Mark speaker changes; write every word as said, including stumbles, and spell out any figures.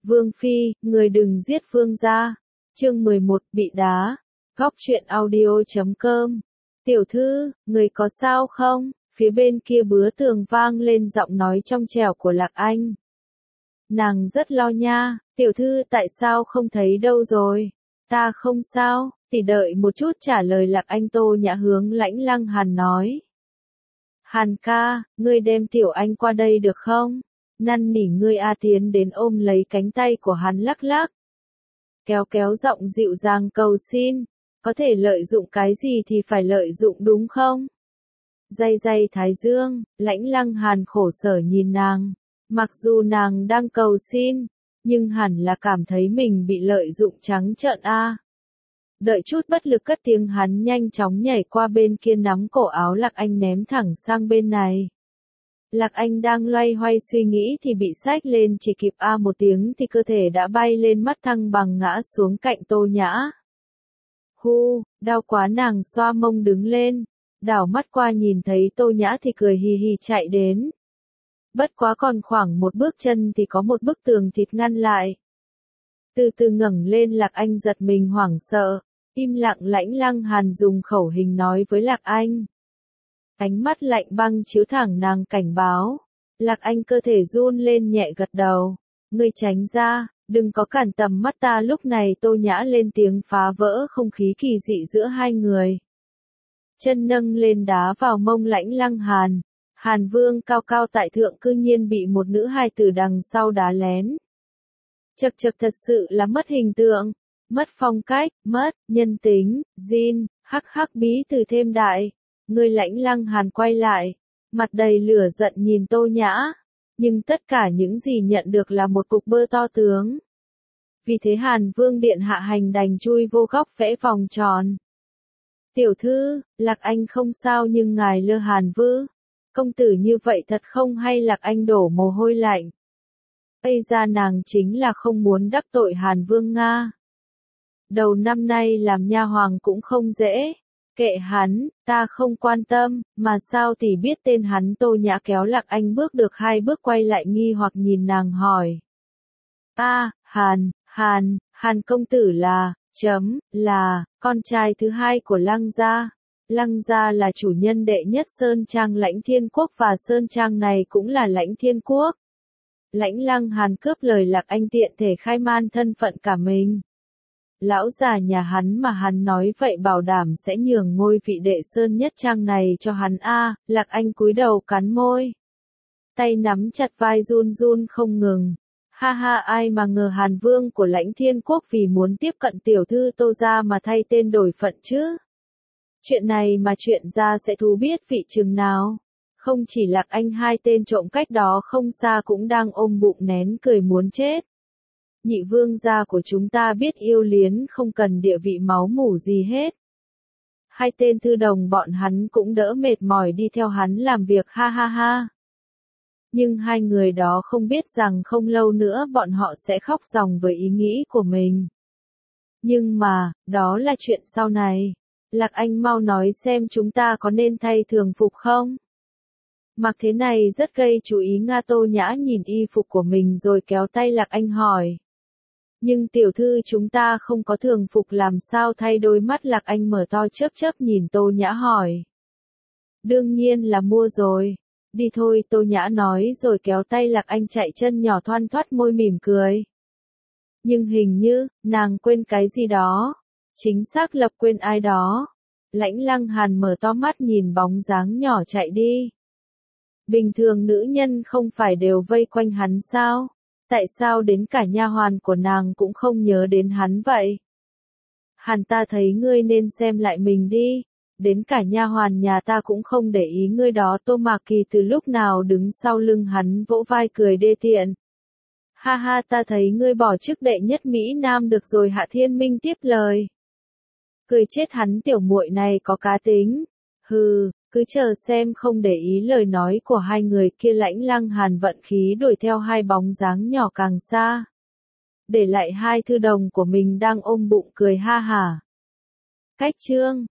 Speaker 1: Vương Phi, người đừng giết Vương gia. Chương mười một, bị đá. Góc truyện audio chấm com. Tiểu thư, người có sao không? Phía bên kia bứa tường vang lên giọng nói trong trẻo của Lạc Anh. Nàng rất lo nha, tiểu thư tại sao không thấy đâu rồi? Ta không sao, tỷ đợi một chút trả lời Lạc Anh. Tô Nhã hướng Lãnh Lăng Hàn nói. Hàn ca, ngươi đem tiểu anh qua đây được không? Năn nỉ ngươi a tiến đến ôm lấy cánh tay của hắn lắc lắc. Kéo kéo giọng dịu dàng cầu xin, có thể lợi dụng cái gì thì phải lợi dụng đúng không? Day day thái dương, Lãnh Lăng Hàn khổ sở nhìn nàng, mặc dù nàng đang cầu xin, nhưng hẳn là cảm thấy mình bị lợi dụng trắng trợn a. Đợi chút bất lực cất tiếng hắn nhanh chóng nhảy qua bên kia nắm cổ áo Lạc Anh ném thẳng sang bên này. Lạc Anh đang loay hoay suy nghĩ thì bị xách lên, chỉ kịp a một tiếng thì cơ thể đã bay lên mắt thăng bằng ngã xuống cạnh Tô Nhã. Hu, đau quá, nàng xoa mông đứng lên, đảo mắt qua nhìn thấy Tô Nhã thì cười hì hì chạy đến. Bất quá còn khoảng một bước chân thì có một bức tường thịt ngăn lại. Từ từ ngẩng lên, Lạc Anh giật mình hoảng sợ, im lặng. Lãnh Lăng Hàn dùng khẩu hình nói với Lạc Anh. Ánh mắt lạnh băng chiếu thẳng nàng cảnh báo. Lạc Anh cơ thể run lên nhẹ gật đầu. Ngươi tránh ra, đừng có cản tầm mắt ta lúc này. Tô Nhã lên tiếng phá vỡ không khí kỳ dị giữa hai người. Chân nâng lên đá vào mông Lãnh Lăng Hàn. Hàn Vương cao cao tại thượng cư nhiên bị một nữ hài từ đằng sau đá lén. Chật chật, thật sự là mất hình tượng, mất phong cách, mất nhân tính. Jin, hắc hắc bí từ thêm đại. Người Lãnh Lăng Hàn quay lại, mặt đầy lửa giận nhìn Tô Nhã, nhưng tất cả những gì nhận được là một cục bơ to tướng. Vì thế Hàn Vương điện hạ hành đành chui vô góc vẽ vòng tròn. Tiểu thư, Lạc Anh không sao nhưng ngài lơ Hàn Vương. Công tử như vậy thật không hay. Lạc Anh đổ mồ hôi lạnh. Bây ra nàng chính là không muốn đắc tội Hàn Vương Nga. Đầu năm nay làm nha hoàng cũng không dễ. Kệ hắn, ta không quan tâm, mà sao thì biết tên hắn. Tô Nhã kéo Lạc Anh bước được hai bước quay lại nghi hoặc nhìn nàng hỏi. A, Hàn, Hàn, Hàn công tử là, chấm, là, con trai thứ hai của Lăng gia. Lăng gia là chủ nhân đệ nhất Sơn Trang Lãnh Thiên Quốc và Sơn Trang này cũng là Lãnh Thiên Quốc. Lãnh Lăng Hàn cướp lời Lạc Anh tiện thể khai man thân phận cả mình. Lão già nhà hắn mà hắn nói vậy bảo đảm sẽ nhường ngôi vị đệ Sơn nhất Trang này cho hắn a. Lạc Anh cúi đầu cắn môi. Tay nắm chặt vai run run không ngừng. Ha ha, ai mà ngờ Hàn Vương của Lãnh Thiên Quốc vì muốn tiếp cận tiểu thư Tô gia mà thay tên đổi phận chứ. Chuyện này mà chuyện ra sẽ thú biết vị chừng nào. Không chỉ Lạc Anh, hai tên trộm cách đó không xa cũng đang ôm bụng nén cười muốn chết. Nhị vương gia của chúng ta biết yêu liến không cần địa vị máu mủ gì hết. Hai tên thư đồng bọn hắn cũng đỡ mệt mỏi đi theo hắn làm việc, ha ha ha. Nhưng hai người đó không biết rằng không lâu nữa bọn họ sẽ khóc ròng với ý nghĩ của mình. Nhưng mà, đó là chuyện sau này. Lạc Anh mau nói xem chúng ta có nên thay thường phục không? Mặc thế này rất gây chú ý Nga. Tô Nhã nhìn y phục của mình rồi kéo tay Lạc Anh hỏi. Nhưng tiểu thư chúng ta không có thường phục làm sao thay? Đôi mắt Lạc Anh mở to chớp chớp nhìn Tô Nhã hỏi. Đương nhiên là mua rồi. Đi thôi, Tô Nhã nói rồi kéo tay Lạc Anh chạy chân nhỏ thoăn thoắt, môi mỉm cười. Nhưng hình như, nàng quên cái gì đó. Chính xác lập quên ai đó. Lãnh Lăng Hàn mở to mắt nhìn bóng dáng nhỏ chạy đi. Bình thường nữ nhân không phải đều vây quanh hắn sao? Tại sao đến cả nha hoàn của nàng cũng không nhớ đến hắn vậy? Hàn, ta thấy ngươi nên xem lại mình đi. Đến cả nha hoàn nhà ta cũng không để ý ngươi đó. Tô Mạc Kỳ từ lúc nào đứng sau lưng hắn vỗ vai cười đê tiện. Ha ha, ta thấy ngươi bỏ chức đệ nhất Mỹ Nam được rồi. Hạ Thiên Minh tiếp lời. Cười chết hắn, tiểu muội này có cá tính. Hừ, cứ chờ xem. Không để ý lời nói của hai người kia, Lãnh Lăng Hàn vận khí đuổi theo hai bóng dáng nhỏ càng xa. Để lại hai thư đồng của mình đang ôm bụng cười ha hả. Cách chương